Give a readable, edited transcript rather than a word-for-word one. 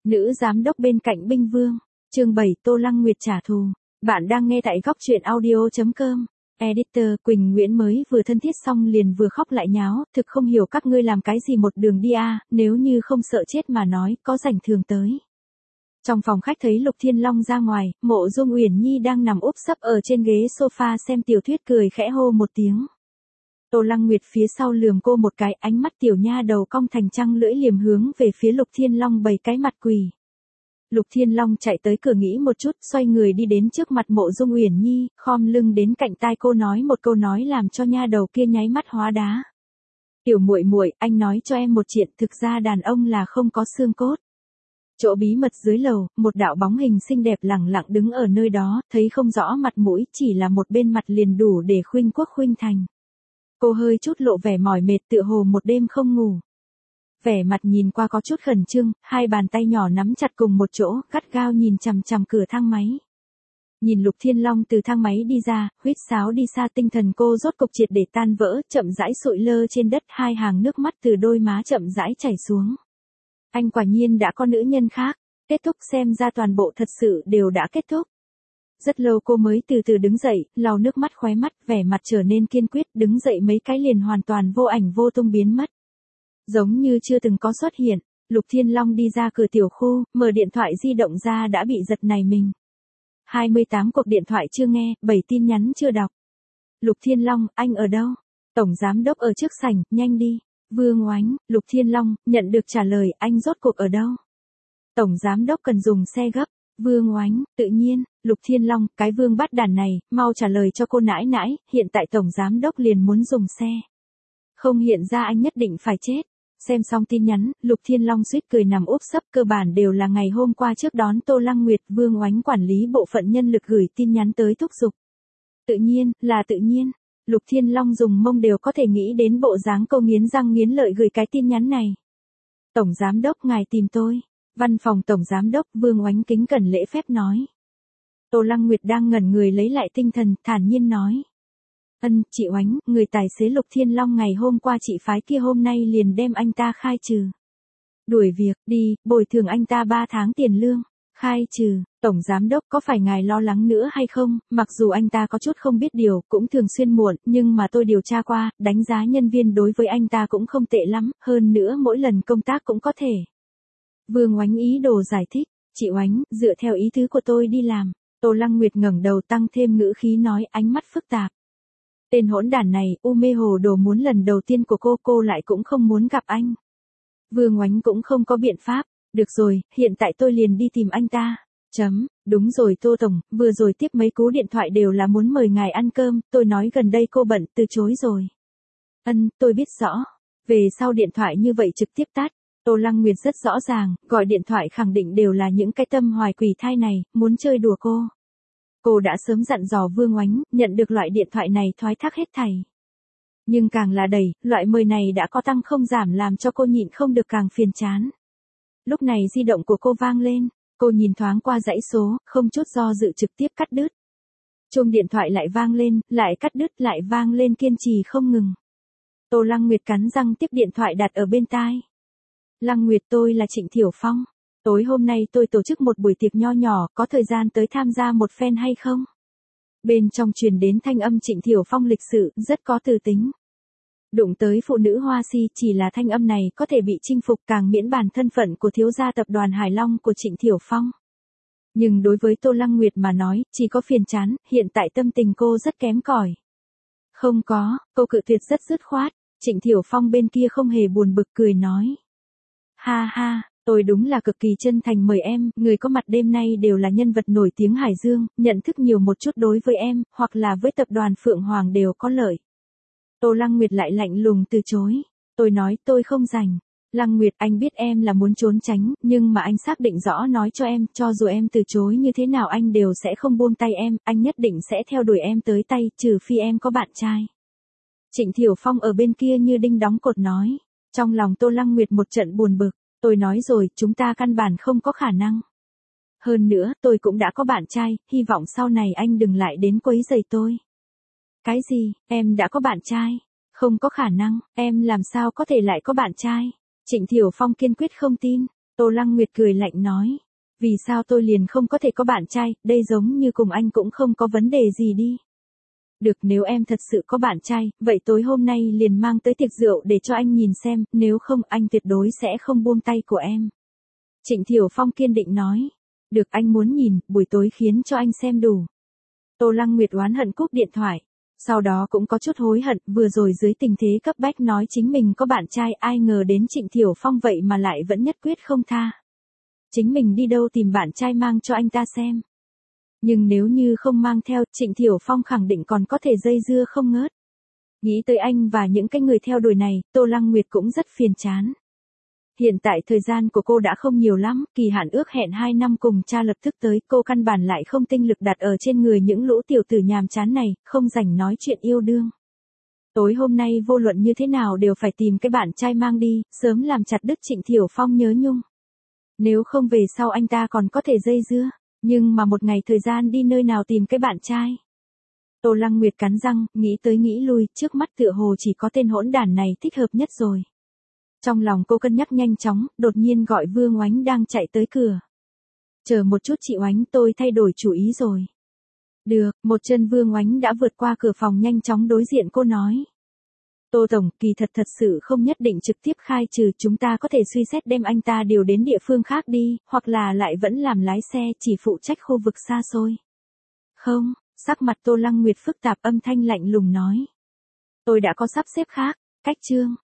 Nữ giám đốc bên cạnh binh vương. Chương 7 Tô Lăng Nguyệt trả thù. Bạn đang nghe tại góc truyện audio.com. Editor Quỳnh Nguyễn mới vừa thân thiết xong liền vừa khóc lại nháo, thực không hiểu các ngươi làm cái gì một đường đi a, nếu như không sợ chết mà nói, có rảnh thường tới. Trong phòng khách thấy Lục Thiên Long ra ngoài, Mộ Dung Uyển Nhi đang nằm úp sấp ở trên ghế sofa xem tiểu thuyết cười khẽ hô một tiếng. Tô Lăng Nguyệt phía sau lườm cô một cái, ánh mắt tiểu nha đầu cong thành trăng lưỡi liềm hướng về phía Lục Thiên Long bày cái mặt quỳ. Lục Thiên Long chạy tới cửa nghĩ một chút, xoay người đi đến trước mặt Mộ Dung Uyển Nhi, khom lưng đến cạnh tai cô nói một câu nói làm cho nha đầu kia nháy mắt hóa đá. Tiểu muội muội, anh nói cho em một chuyện, thực ra đàn ông là không có xương cốt. Chỗ bí mật dưới lầu, một đạo bóng hình xinh đẹp lẳng lặng đứng ở nơi đó, thấy không rõ mặt mũi, chỉ là một bên mặt liền đủ để khuynh quốc khuynh thành. Cô hơi chút lộ vẻ mỏi mệt tựa hồ một đêm không ngủ. Vẻ mặt nhìn qua có chút khẩn trương, hai bàn tay nhỏ nắm chặt cùng một chỗ, gắt gao nhìn chằm chằm cửa thang máy. Nhìn Lục Thiên Long từ thang máy đi ra, huýt sáo đi xa, tinh thần cô rốt cục triệt để tan vỡ, chậm rãi sụi lơ trên đất, hai hàng nước mắt từ đôi má chậm rãi chảy xuống. Anh quả nhiên đã có nữ nhân khác, kết thúc, xem ra toàn bộ thật sự đều đã kết thúc. Rất lâu cô mới từ từ đứng dậy, lau nước mắt khóe mắt, vẻ mặt trở nên kiên quyết, đứng dậy mấy cái liền hoàn toàn vô ảnh vô tung biến mất. Giống như chưa từng có xuất hiện, Lục Thiên Long đi ra cửa tiểu khu, mở điện thoại di động ra đã bị giật nảy mình. 28 cuộc điện thoại chưa nghe, 7 tin nhắn chưa đọc. Lục Thiên Long, anh ở đâu? Tổng giám đốc ở trước sảnh, nhanh đi. Vương Oánh, Lục Thiên Long, nhận được trả lời, anh rốt cuộc ở đâu? Tổng giám đốc cần dùng xe gấp. Vương Oánh, tự nhiên, Lục Thiên Long, cái vương bắt đàn này, mau trả lời cho cô nãi nãi, hiện tại tổng giám đốc liền muốn dùng xe. Không hiện ra anh nhất định phải chết. Xem xong tin nhắn, Lục Thiên Long suýt cười nằm úp sấp, cơ bản đều là ngày hôm qua trước đón Tô Lăng Nguyệt, Vương Oánh quản lý bộ phận nhân lực gửi tin nhắn tới thúc giục. Tự nhiên, là tự nhiên. Lục Thiên Long dùng mông đều có thể nghĩ đến bộ dáng cô nghiến răng nghiến lợi gửi cái tin nhắn này. Tổng giám đốc ngài tìm tôi. Văn phòng tổng giám đốc, Vương Oánh kính cẩn lễ phép nói. Tô Lăng Nguyệt đang ngẩn người lấy lại tinh thần, thản nhiên nói. Chị Oánh, người tài xế Lục Thiên Long ngày hôm qua chị phái kia hôm nay liền đem anh ta khai trừ. Đuổi việc, đi, bồi thường anh ta 3 tháng tiền lương. Khai trừ, tổng giám đốc có phải ngài lo lắng nữa hay không, mặc dù anh ta có chút không biết điều, cũng thường xuyên muộn, nhưng mà tôi điều tra qua, đánh giá nhân viên đối với anh ta cũng không tệ lắm, hơn nữa mỗi lần công tác cũng có thể. Vương Oánh ý đồ giải thích, chị Oánh, dựa theo ý tứ của tôi đi làm. Tô Lăng Nguyệt ngẩng đầu tăng thêm ngữ khí nói, ánh mắt phức tạp. Tên hỗn đản này, u mê hồ đồ muốn lần đầu tiên của cô lại cũng không muốn gặp anh. Vương Oánh cũng không có biện pháp. Được rồi, hiện tại tôi liền đi tìm anh ta. Đúng rồi Tô Tổng, vừa rồi tiếp mấy cú điện thoại đều là muốn mời ngài ăn cơm, tôi nói gần đây cô bận, từ chối rồi. Tôi biết rõ. Về sau điện thoại như vậy trực tiếp tắt. Tô Lăng Nguyệt rất rõ ràng, gọi điện thoại khẳng định đều là những cái tâm hoài quỷ thai này, muốn chơi đùa cô. Cô đã sớm dặn dò Vương Oánh, nhận được loại điện thoại này thoái thác hết thảy. Nhưng càng là đẩy, loại mời này đã có tăng không giảm làm cho cô nhịn không được càng phiền chán. Lúc này di động của cô vang lên, cô nhìn thoáng qua dãy số, không chút do dự trực tiếp cắt đứt. Chuông điện thoại lại vang lên, lại cắt đứt, lại vang lên kiên trì không ngừng. Tô Lăng Nguyệt cắn răng tiếp điện thoại đặt ở bên tai. Lăng Nguyệt, tôi là Trịnh Thiểu Phong. Tối hôm nay tôi tổ chức một buổi tiệc nho nhỏ, có thời gian tới tham gia một phen hay không? Bên trong truyền đến thanh âm Trịnh Thiểu Phong lịch sự, rất có tư tính. Đụng tới phụ nữ hoa si, chỉ là thanh âm này có thể bị chinh phục, càng miễn bàn thân phận của thiếu gia tập đoàn Hải Long của Trịnh Thiểu Phong. Nhưng đối với Tô Lăng Nguyệt mà nói, chỉ có phiền chán, hiện tại tâm tình cô rất kém cỏi. Không có, cô cự tuyệt rất dứt khoát. Trịnh Thiểu Phong bên kia không hề buồn bực cười nói. Ha ha, tôi đúng là cực kỳ chân thành mời em, người có mặt đêm nay đều là nhân vật nổi tiếng Hải Dương, nhận thức nhiều một chút đối với em, hoặc là với tập đoàn Phượng Hoàng đều có lợi. Tô Lăng Nguyệt lại lạnh lùng từ chối. Tôi nói tôi không rảnh. Lăng Nguyệt, anh biết em là muốn trốn tránh, nhưng mà anh xác định rõ nói cho em, cho dù em từ chối như thế nào anh đều sẽ không buông tay em, anh nhất định sẽ theo đuổi em tới tay, trừ phi em có bạn trai. Trịnh Thiểu Phong ở bên kia như đinh đóng cột nói. Trong lòng Tô Lăng Nguyệt một trận buồn bực, tôi nói rồi, chúng ta căn bản không có khả năng. Hơn nữa, tôi cũng đã có bạn trai, hy vọng sau này anh đừng lại đến quấy rầy tôi. Cái gì, em đã có bạn trai? Không có khả năng, em làm sao có thể lại có bạn trai? Trịnh Thiểu Phong kiên quyết không tin. Tô Lăng Nguyệt cười lạnh nói. Vì sao tôi liền không có thể có bạn trai, đây giống như cùng anh cũng không có vấn đề gì đi. Được, nếu em thật sự có bạn trai, vậy tối hôm nay liền mang tới tiệc rượu để cho anh nhìn xem, nếu không anh tuyệt đối sẽ không buông tay của em. Trịnh Thiểu Phong kiên định nói. Được, anh muốn nhìn, buổi tối khiến cho anh xem đủ. Tô Lăng Nguyệt oán hận cúp điện thoại. Sau đó cũng có chút hối hận, vừa rồi dưới tình thế cấp bách nói chính mình có bạn trai, ai ngờ đến Trịnh Thiểu Phong vậy mà lại vẫn nhất quyết không tha. Chính mình đi đâu tìm bạn trai mang cho anh ta xem. Nhưng nếu như không mang theo, Trịnh Thiểu Phong khẳng định còn có thể dây dưa không ngớt. Nghĩ tới anh và những cái người theo đuổi này, Tô Lăng Nguyệt cũng rất phiền chán. Hiện tại thời gian của cô đã không nhiều lắm, kỳ hạn ước hẹn 2 năm cùng cha lập tức tới, cô căn bản lại không tinh lực đặt ở trên người những lũ tiểu tử nhàm chán này, không rảnh nói chuyện yêu đương. Tối hôm nay vô luận như thế nào đều phải tìm cái bạn trai mang đi, sớm làm chặt đứt Trịnh Thiểu Phong nhớ nhung. Nếu không về sau anh ta còn có thể dây dưa, nhưng mà một ngày thời gian đi nơi nào tìm cái bạn trai. Tô Lăng Nguyệt cắn răng, nghĩ tới nghĩ lui, trước mắt tựa hồ chỉ có tên hỗn đản này thích hợp nhất rồi. Trong lòng cô cân nhắc nhanh chóng, đột nhiên gọi Vương Oánh đang chạy tới cửa. Chờ một chút chị Oánh, tôi thay đổi chủ ý rồi. Được, một chân Vương Oánh đã vượt qua cửa phòng nhanh chóng đối diện cô nói. Tô Tổng, kỳ thật sự không nhất định trực tiếp khai trừ, chúng ta có thể suy xét đem anh ta điều đến địa phương khác đi, hoặc là lại vẫn làm lái xe, chỉ phụ trách khu vực xa xôi. Không, sắc mặt Tô Lăng Nguyệt phức tạp, âm thanh lạnh lùng nói. Tôi đã có sắp xếp khác, cách chương.